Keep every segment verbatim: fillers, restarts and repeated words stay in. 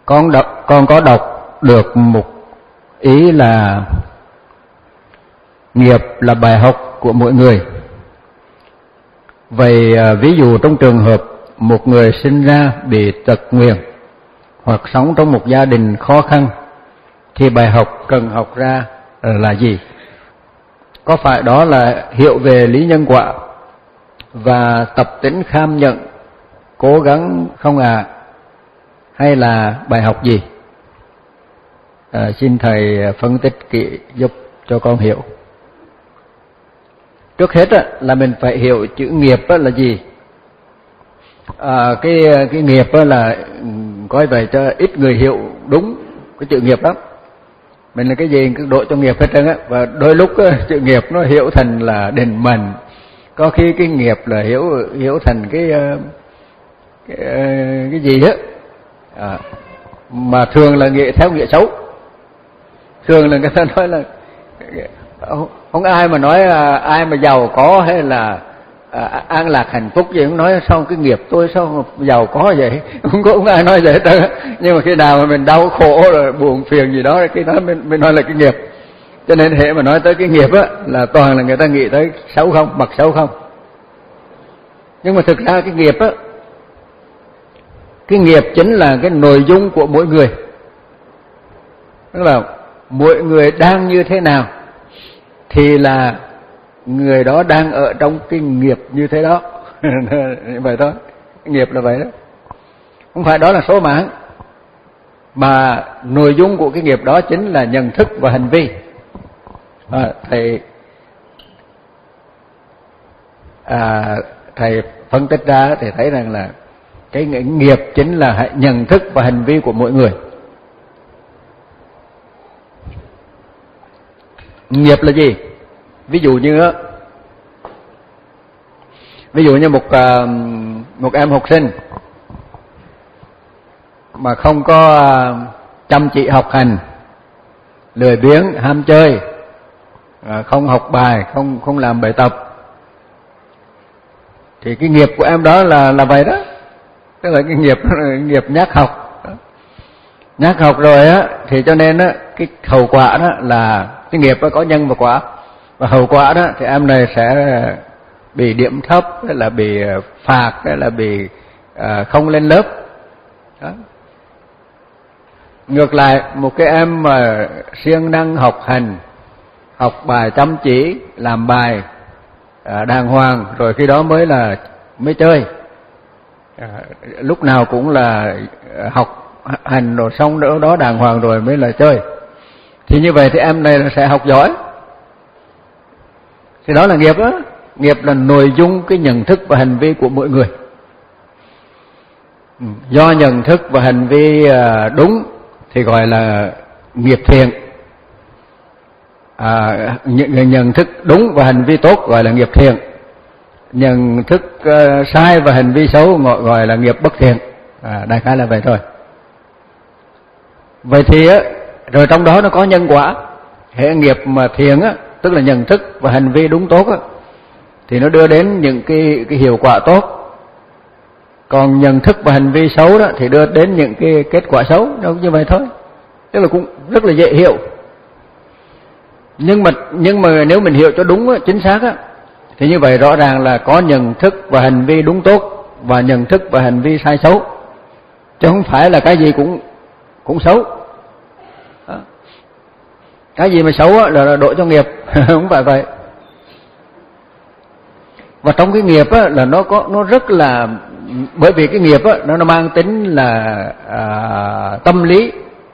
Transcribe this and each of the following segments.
con đọc, con có đọc được một ý là nghiệp là bài học của mỗi người. Vậy ví dụ trong trường hợp một người sinh ra bị tật nguyền hoặc sống trong một gia đình khó khăn thì bài học cần học ra là gì? Có phải đó là hiểu về lý nhân quả và tập tính kham nhận, cố gắng không à? Hay là bài học gì? À, xin Thầy phân tích kỹ giúp cho con hiểu. Trước hết á, là mình phải hiểu chữ nghiệp á, là gì. À, cái cái nghiệp á, là coi vậy cho ít người hiểu đúng cái chữ nghiệp lắm. Mình là cái gì cứ đội cho nghiệp hết trơn á, và đôi lúc á, chữ nghiệp nó hiểu thành là định mệnh, có khi cái nghiệp là hiểu hiểu thành cái cái, cái gì á, à, mà thường là nghĩa theo nghĩa xấu. Thường là người ta nói là không ai mà nói ai mà giàu có hay là à, an lạc hạnh phúc gì cũng nói sao cái nghiệp tôi sao giàu có vậy, không có không ai nói vậy hết trơn. Nhưng mà khi nào mà mình đau khổ rồi buồn phiền gì đó cái đó mình mình nói là cái nghiệp. Cho nên hệ mà nói tới cái nghiệp á là toàn là người ta nghĩ tới xấu không, mặt xấu không. Nhưng mà thực ra cái nghiệp á, cái nghiệp chính là cái nội dung của mỗi người. Tức là mỗi người đang như thế nào thì là người đó đang ở trong cái nghiệp như thế đó. Vậy thôi, cái nghiệp là vậy đó. Không phải đó là số mạng, mà nội dung của cái nghiệp đó chính là nhận thức và hành vi. À, thầy à, thầy phân tích ra thì thấy rằng là cái nghiệp chính là nhận thức và hành vi của mỗi người. Nghiệp là gì? Ví dụ như ví dụ như một một em học sinh mà không có chăm chỉ học hành, lười biếng, ham chơi, không học bài, không không làm bài tập, thì cái nghiệp của em đó là là vậy đó. Tức là cái nghiệp nghiệp nhát học. Nhát học rồi á thì cho nên á cái hậu quả đó là cái nghiệp nó có nhân và quả, và hậu quả đó thì em này sẽ bị điểm thấp, hay là bị phạt, hay là bị à, không lên lớp đó. Ngược lại một cái em mà siêng năng học hành, học bài chăm chỉ, làm bài à, đàng hoàng, rồi khi đó mới là mới chơi, à, lúc nào cũng là học hành rồi xong nữa đó đàng hoàng rồi mới là chơi, thì như vậy thì em này sẽ học giỏi. Thì đó là nghiệp á. Nghiệp là nội dung cái nhận thức và hành vi của mỗi người. Do nhận thức và hành vi đúng thì gọi là nghiệp thiện, à, nhận thức đúng và hành vi tốt gọi là nghiệp thiện, nhận thức uh, sai và hành vi xấu gọi, gọi là nghiệp bất thiện. À, đại khái là vậy thôi. Vậy thì á, rồi trong đó nó có nhân quả. Hệ nghiệp mà thiện á, tức là nhận thức và hành vi đúng tốt á, thì nó đưa đến những cái cái hiệu quả tốt. Còn nhận thức và hành vi xấu đó thì đưa đến những cái kết quả xấu. Đâu như vậy thôi. Tức là cũng rất là dễ hiểu. Nhưng mà nhưng mà nếu mình hiểu cho đúng á, chính xác á, thì như vậy rõ ràng là có nhận thức và hành vi đúng tốt và nhận thức và hành vi sai xấu, chứ không phải là cái gì cũng cũng xấu. Đó. Cái gì mà xấu á, là, là độ cho nghiệp. Không phải vậy. Và trong cái nghiệp á, là nó có nó rất là, bởi vì cái nghiệp á, nó nó mang tính là à, tâm lý.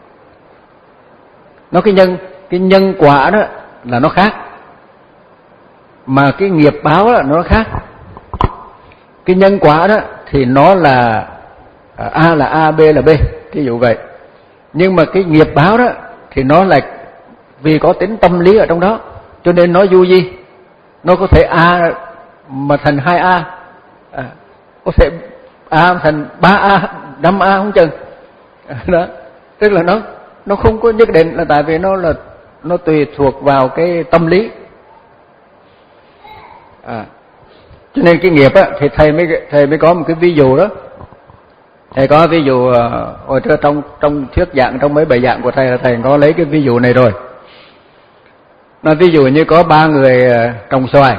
Nó cái nhân cái nhân quả đó là nó khác, mà cái nghiệp báo đó nó khác. Cái nhân quả đó thì nó là A là A, B là B, ví dụ vậy. Nhưng mà cái nghiệp báo đó thì nó là vì có tính tâm lý ở trong đó, cho nên nó du di. Nó có thể A mà thành hai A, à, có thể A thành ba A, năm A không chừng. Đó, tức là nó nó không có nhất định, là tại vì nó là nó tùy thuộc vào cái tâm lý. À, cho nên cái nghiệp á, thì thầy mới thầy mới có một cái ví dụ đó. Thầy có ví dụ hồi trước trong trong thuyết giảng, trong mấy bài giảng của thầy là thầy có lấy cái ví dụ này rồi. Nó ví dụ như có ba người trồng xoài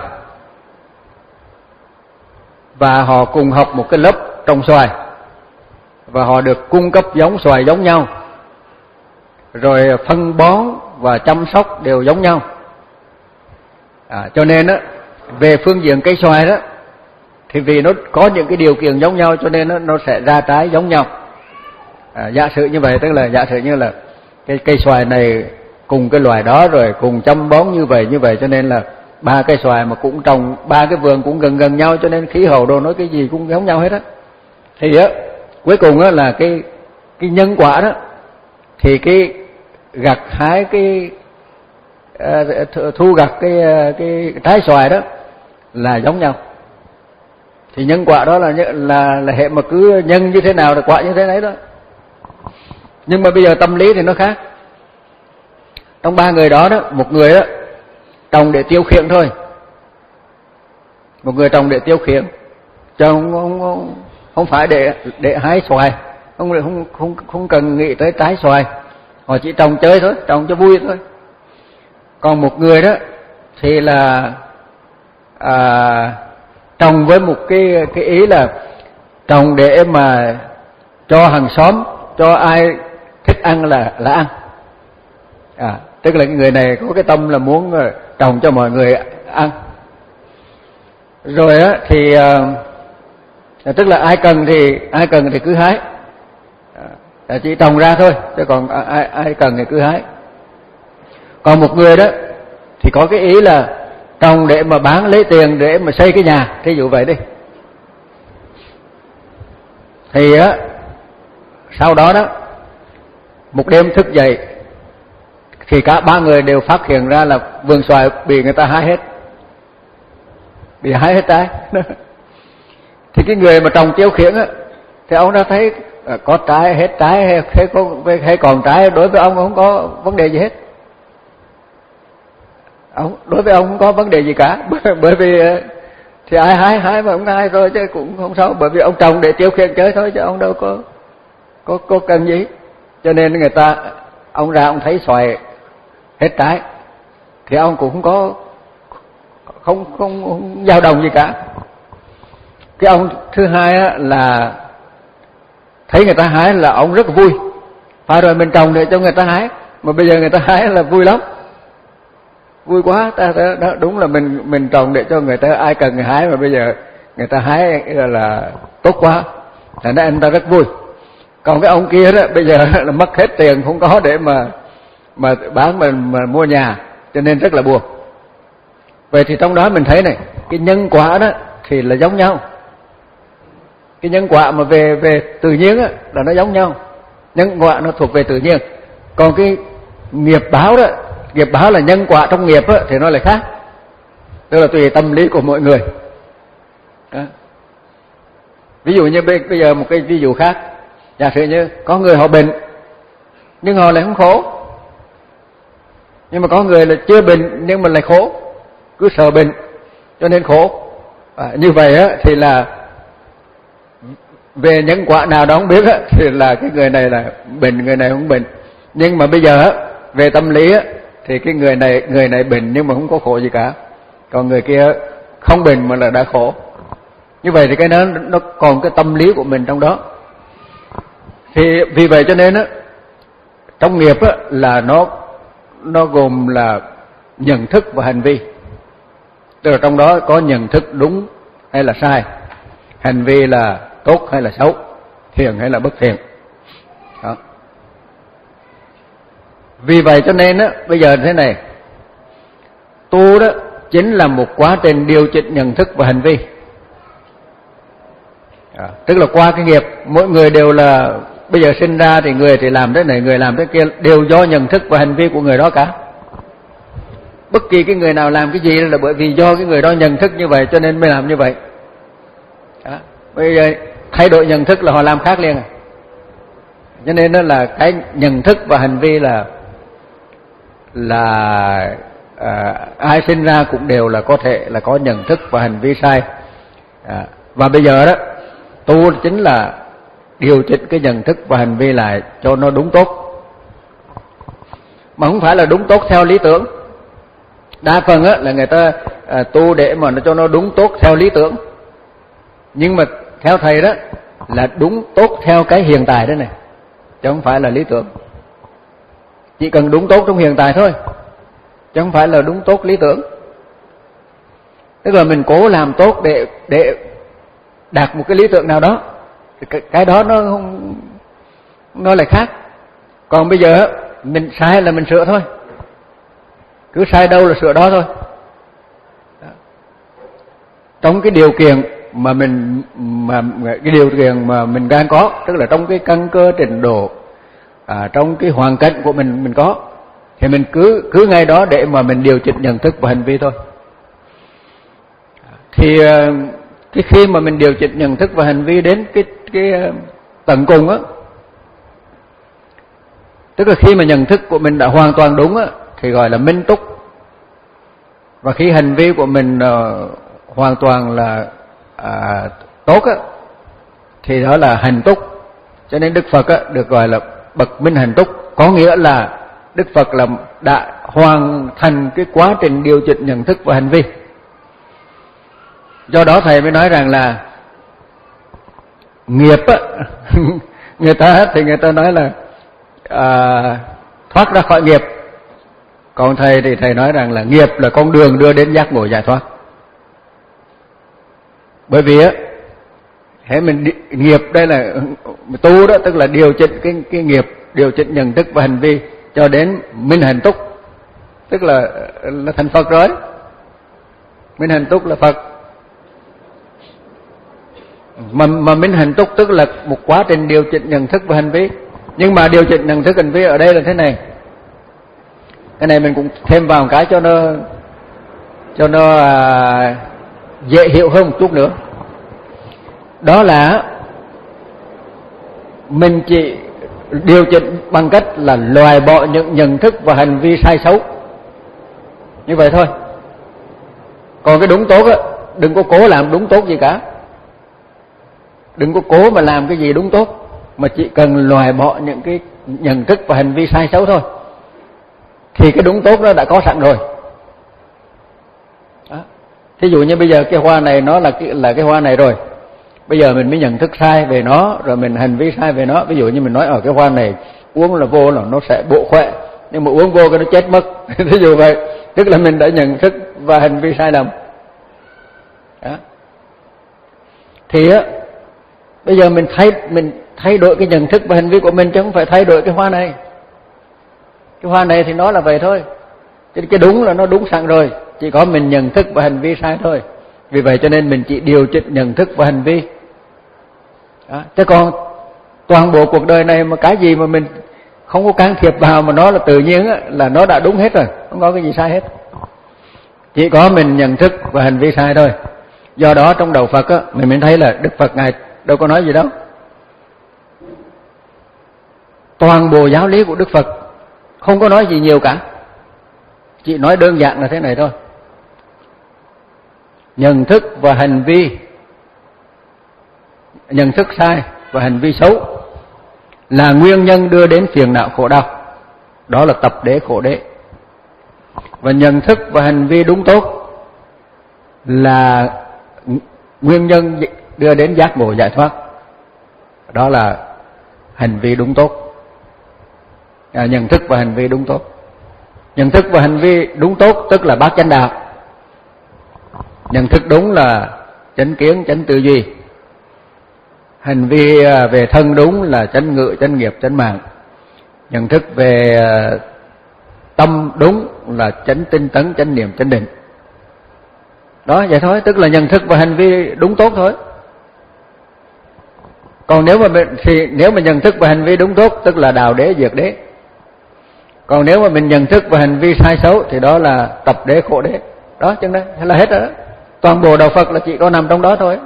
và họ cùng học một cái lớp trồng xoài và họ được cung cấp giống xoài giống nhau, rồi phân bón và chăm sóc đều giống nhau. À, cho nên á, về phương diện cây xoài đó thì vì nó có những cái điều kiện giống nhau cho nên nó, nó sẽ ra trái giống nhau. À, giả sử như vậy, tức là giả sử như là cái cây xoài này cùng cái loài đó rồi cùng chăm bón như vậy như vậy cho nên là ba cây xoài mà cũng trồng ba cái vườn cũng gần gần nhau cho nên khí hậu đồ nói cái gì cũng giống nhau hết á. Thì á cuối cùng á là cái cái nhân quả đó thì cái gặt hái cái uh, thu gặt cái cái trái xoài đó là giống nhau. Thì nhân quả đó là là là hệ mà cứ nhân như thế nào là quả như thế đấy đó. Nhưng mà bây giờ tâm lý thì nó khác. Trong ba người đó đó, một người đó trồng để tiêu khiển thôi, một người trồng để tiêu khiển, chứ không không không, không phải để để hái xoài, không không không không cần nghĩ tới trái xoài, họ chỉ trồng chơi thôi, trồng cho vui thôi. Còn một người đó thì là à, trồng với một cái cái ý là trồng để mà cho hàng xóm, cho ai thích ăn là là ăn. À, tức là cái người này có cái tâm là muốn trồng cho mọi người ăn. Rồi á thì à, tức là ai cần thì ai cần thì cứ hái, à, chỉ trồng ra thôi, chứ còn ai ai cần thì cứ hái. Còn một người đó thì có cái ý là trồng để mà bán lấy tiền để mà xây cái nhà, thí dụ vậy đi. Thì á sau đó đó một đêm thức dậy thì cả ba người đều phát hiện ra là vườn xoài bị người ta hái hết, bị hái hết trái. Thì cái người mà trồng tiêu khiển á thì ông đã thấy có trái hết trái hay, hay, có, hay còn trái, đối với ông không có vấn đề gì hết. Ông, đối với ông không có vấn đề gì cả, bởi vì thì ai hái hái mà không hái thôi chứ cũng không sao, bởi vì ông trồng để tiêu khiển chơi thôi chứ ông đâu có có có cần gì. Cho nên người ta ông ra ông thấy xoài hết trái thì ông cũng không có không không, không dao động gì cả. Cái ông thứ hai á, là thấy người ta hái là ông rất vui, phải rồi mình trồng để cho người ta hái mà bây giờ người ta hái là vui lắm, vui quá, ta, ta, đó, đúng là mình mình trồng để cho người ta ai cần người hái mà bây giờ người ta hái là, là tốt quá, thành ra anh ta rất vui. Còn cái ông kia đó bây giờ là mất hết tiền không có để mà mà bán mình mà mua nhà, cho nên rất là buồn. Vậy thì trong đó mình thấy này, cái nhân quả đó thì là giống nhau. Cái nhân quả mà về về tự nhiên á là nó giống nhau, nhân quả nó thuộc về tự nhiên. Còn cái nghiệp báo đó, nghiệp báo là nhân quả trong nghiệp á thì nó lại khác, tức là tùy tâm lý của mọi người đó. Ví dụ như bây giờ một cái ví dụ khác, giả sử như có người họ bệnh nhưng họ lại không khổ, nhưng mà có người là chưa bệnh nhưng mà lại khổ, cứ sợ bệnh cho nên khổ. À, như vậy á thì là về nhân quả nào đó không biết á thì là cái người này là bệnh, người này không bệnh. Nhưng mà bây giờ á về tâm lý á thì cái người này người này bệnh nhưng mà không có khổ gì cả, còn người kia không bệnh mà là đã khổ. Như vậy thì cái đó nó còn cái tâm lý của mình trong đó. Thì vì vậy cho nên á trong nghiệp á là nó nó gồm là nhận thức và hành vi. Tức là trong đó có nhận thức đúng hay là sai, hành vi là tốt hay là xấu, thiện hay là bất thiện. Đó. Vì vậy cho nên á bây giờ thế này, tu đó chính là một quá trình điều chỉnh nhận thức và hành vi. Đó. Tức là qua cái nghiệp, mỗi người đều là bây giờ sinh ra thì người thì làm thế này, người làm thế kia, đều do nhận thức và hành vi của người đó cả. Bất kỳ cái người nào làm cái gì là bởi vì do cái người đó nhận thức như vậy cho nên mới làm như vậy. Đó. Bây giờ thay đổi nhận thức là họ làm khác liền. Cho nên đó là cái nhận thức và hành vi là là à, ai sinh ra cũng đều là có thể là có nhận thức và hành vi sai. À, và bây giờ đó tu chính là điều chỉnh cái nhận thức và hành vi lại cho nó đúng tốt, mà không phải là đúng tốt theo lý tưởng. Đa phần á là người ta à, tu để mà nó cho nó đúng tốt theo lý tưởng, nhưng mà theo thầy đó là đúng tốt theo cái hiện tại đó này, chứ không phải là lý tưởng. Chỉ cần đúng tốt trong hiện tại thôi, chứ không phải là đúng tốt lý tưởng. Tức là mình cố làm tốt để để đạt một cái lý tưởng nào đó, cái, cái đó nó không, nó lại khác. Còn bây giờ mình sai là mình sửa thôi, cứ sai đâu là sửa đó thôi. Trong cái điều kiện mà mình mà cái điều kiện mà mình đang có, tức là trong cái căn cơ trình độ, à, trong cái hoàn cảnh của mình mình có, thì mình cứ cứ ngay đó để mà mình điều chỉnh nhận thức và hành vi thôi. Thì cái khi mà mình điều chỉnh nhận thức và hành vi đến cái cái tận cùng á, tức là khi mà nhận thức của mình đã hoàn toàn đúng á, thì gọi là minh túc. Và khi hành vi của mình uh, hoàn toàn là à, tốt á, thì đó là hành túc. Cho nên Đức Phật á, được gọi là bậc minh hành túc, có nghĩa là Đức Phật là đã hoàn thành cái quá trình điều chỉnh nhận thức và hành vi. Do đó thầy mới nói rằng là nghiệp á, người ta thì người ta nói là à, thoát ra khỏi nghiệp. Còn thầy thì thầy nói rằng là nghiệp là con đường đưa đến giác ngộ giải thoát. Bởi vì á, thế mình nghiệp đây là tu đó, tức là điều chỉnh cái cái nghiệp, điều chỉnh nhận thức và hành vi cho đến minh hành túc, tức là là thành Phật rồi. Minh hành túc là Phật. Mà mà minh hành túc tức là một quá trình điều chỉnh nhận thức và hành vi. Nhưng mà điều chỉnh nhận thức hành vi ở đây là thế này. Cái này mình cũng thêm vào một cái cho nó cho nó à, dễ hiểu hơn một chút nữa. Đó là mình chỉ điều chỉnh bằng cách là loại bỏ những nhận thức và hành vi sai xấu, như vậy thôi. Còn cái đúng tốt á, đừng có cố làm đúng tốt gì cả, đừng có cố mà làm cái gì đúng tốt, mà chỉ cần loại bỏ những cái nhận thức và hành vi sai xấu thôi, thì cái đúng tốt đó đã có sẵn rồi. Đó. Thí dụ như bây giờ cái hoa này nó là cái, là cái hoa này rồi, bây giờ mình mới nhận thức sai về nó, rồi mình hành vi sai về nó. Ví dụ như mình nói ở cái hoa này uống là vô là nó sẽ bổ khỏe, nhưng mà uống vô cái nó chết mất. Thí dụ vậy, tức là mình đã nhận thức và hành vi sai lầm. Đó. Thì á, bây giờ mình thay mình thay đổi cái nhận thức và hành vi của mình, chứ không phải thay đổi cái hoa này. Cái hoa này thì nó là vậy thôi, chứ cái đúng là nó đúng sẵn rồi, chỉ có mình nhận thức và hành vi sai thôi. Vì vậy cho nên mình chỉ điều chỉnh nhận thức và hành vi. Đó. Chứ còn toàn bộ cuộc đời này mà cái gì mà mình không có can thiệp vào mà nó là tự nhiên á, là nó đã đúng hết rồi, không có cái gì sai hết. Chỉ có mình nhận thức và hành vi sai thôi. Do đó trong đầu Phật á, mình mới thấy là Đức Phật Ngài đâu có nói gì đâu. Toàn bộ giáo lý của Đức Phật không có nói gì nhiều cả, chỉ nói đơn giản là thế này thôi. Nhận thức và hành vi, nhận thức sai và hành vi xấu là nguyên nhân đưa đến phiền não khổ đau, đó là tập đế khổ đế. Và nhận thức và hành vi đúng tốt là nguyên nhân đưa đến giác ngộ giải thoát, đó là hành vi đúng tốt. À, nhận thức và hành vi đúng tốt. Nhận thức và hành vi đúng tốt tức là bát chánh đạo. Nhận thức đúng là chánh kiến, chánh tư duy. Hành vi về thân đúng là chánh ngữ, chánh nghiệp, chánh mạng. Nhận thức về tâm đúng là chánh tinh tấn, chánh niệm, chánh định. Đó, vậy thôi, tức là nhận thức và hành vi đúng tốt thôi. Còn nếu mà mình, thì nếu mà nhận thức và hành vi đúng tốt tức là đào đế diệt đế. Còn nếu mà mình nhận thức và hành vi sai xấu thì đó là tập đế khổ đế. Đó, chừng đấy, là hết rồi đó. Toàn bộ đạo Phật là chỉ có nằm trong đó thôi.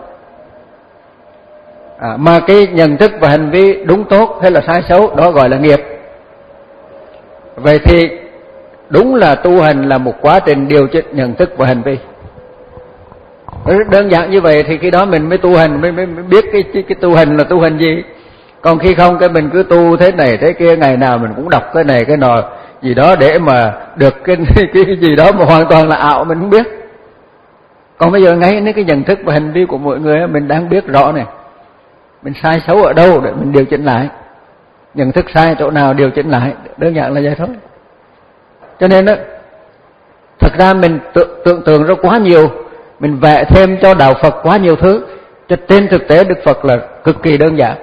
À, mà cái nhận thức và hành vi đúng tốt hay là sai xấu đó gọi là nghiệp. Vậy thì đúng là tu hành là một quá trình điều chỉnh nhận thức và hành vi. Đơn giản như vậy thì khi đó mình mới tu hành, mới, mới, mới biết cái, cái, cái tu hành là tu hành gì. Còn khi không cái mình cứ tu thế này thế kia, ngày nào mình cũng đọc cái này cái nọ gì đó để mà được cái cái, cái gì đó mà hoàn toàn là ảo, mình không biết. Còn bây giờ ngay đến cái nhận thức và hành vi của mọi người mình đang biết rõ này, mình sai xấu ở đâu để mình điều chỉnh lại, nhận thức sai chỗ nào điều chỉnh lại, đơn giản là vậy thôi. Cho nên đó, thật ra mình tưởng, tưởng tượng ra quá nhiều, mình vẽ thêm cho đạo Phật quá nhiều thứ, cho trên thực tế Đức Phật là cực kỳ đơn giản.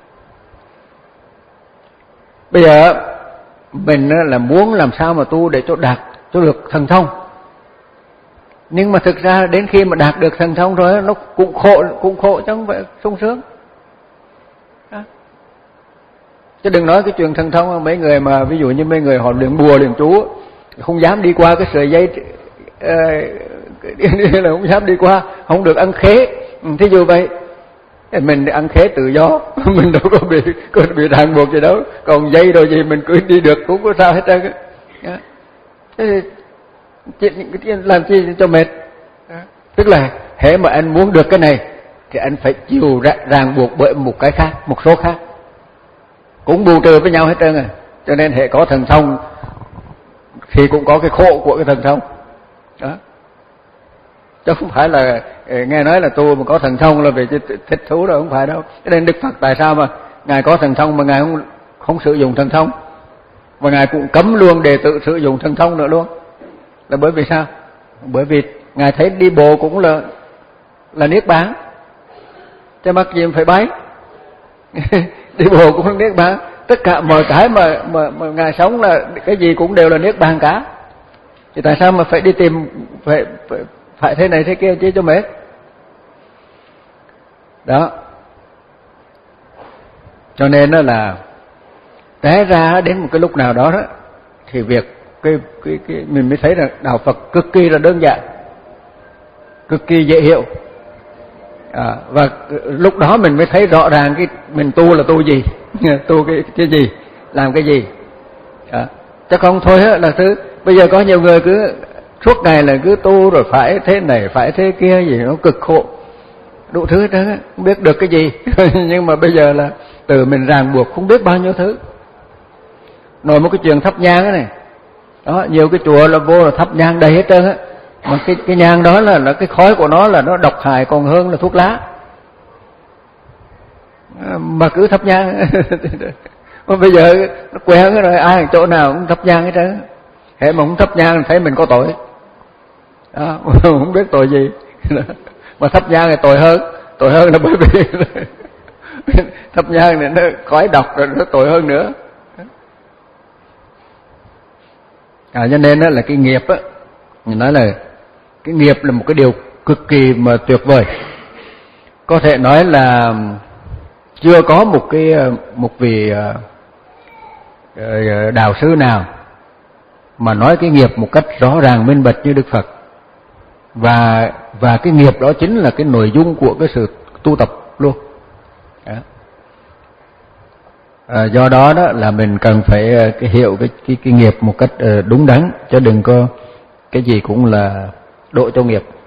Bây giờ mình là muốn làm sao mà tu để cho đạt cho được thần thông, nhưng mà thực ra đến khi mà đạt được thần thông rồi nó cũng khổ, cũng khổ chứ không phải sung sướng. Đó. Chứ đừng nói cái chuyện thần thông, mấy người mà ví dụ như mấy người họ luyện bùa luyện chú không dám đi qua cái sợi dây uh, là không dám đi qua, không được ăn khế, thí dụ vậy. Mình ăn khế tự do, mình đâu có bị có bị ràng buộc gì đâu, còn dây rồi gì mình cứ đi được cũng có sao hết trơn. Thế thì làm chi cho mệt. Tức là hễ mà anh muốn được cái này thì anh phải chịu ràng buộc bởi một cái khác, một số khác, cũng bù trừ với nhau hết trơn. À cho nên hễ có thần thông thì cũng có cái khổ của cái thần thông đó, chứ không phải là nghe nói là tu mà có thần thông là vì thích thú đâu, không phải đâu. Cho nên Đức Phật tại sao mà ngài có thần thông mà ngài không không sử dụng thần thông, và ngài cũng cấm luôn đệ tử sử dụng thần thông nữa luôn, là bởi vì sao? Bởi vì ngài thấy đi bộ cũng là là niết bàn, chứ mắc gì phải bay. Đi bộ cũng là niết bàn, tất cả mọi cái mà mà, mà ngài sống là cái gì cũng đều là niết bàn cả. Thì tại sao mà phải đi tìm phải phải, phải thế này thế kia chứ cho mệt. Đó. Cho nên đó là té ra đến một cái lúc nào đó đó thì việc cái cái cái mình mới thấy là đạo Phật cực kỳ là đơn giản, cực kỳ dễ hiểu. À, và lúc đó mình mới thấy rõ ràng cái mình tu là tu gì, tu cái cái gì, làm cái gì. À, chứ không thôi á là thứ bây giờ có nhiều người cứ suốt ngày là cứ tu rồi phải thế này phải thế kia gì, nó cực khổ đủ thứ hết trơn, không biết được cái gì. Nhưng mà bây giờ là từ mình ràng buộc không biết bao nhiêu thứ. Nói một cái chuyện thắp nhang cái này đó, nhiều cái chùa là vô là thắp nhang đầy hết trơn á, mà cái cái nhang đó là, là cái khói của nó là nó độc hại còn hơn là thuốc lá, mà cứ thắp nhang. Mà bây giờ nó quen rồi, ai chỗ nào cũng thắp nhang hết trơn, hễ mà không thắp nhang thấy mình có tội đó, không biết tội gì. Mà thắp nhang thì tội hơn, tội hơn là bởi vì thắp nhang này nó khói độc rồi nó tội hơn nữa. À, cho nên đó là cái nghiệp á, mình nói là cái nghiệp là một cái điều cực kỳ mà tuyệt vời. Có thể nói là chưa có một cái một vị đạo sư nào mà nói cái nghiệp một cách rõ ràng minh bạch như Đức Phật. Và và cái nghiệp đó chính là cái nội dung của cái sự tu tập luôn. Đó. À, do đó đó là mình cần phải cái hiểu cái cái cái nghiệp một cách đúng đắn, chứ đừng có cái gì cũng là độ cho nghiệp.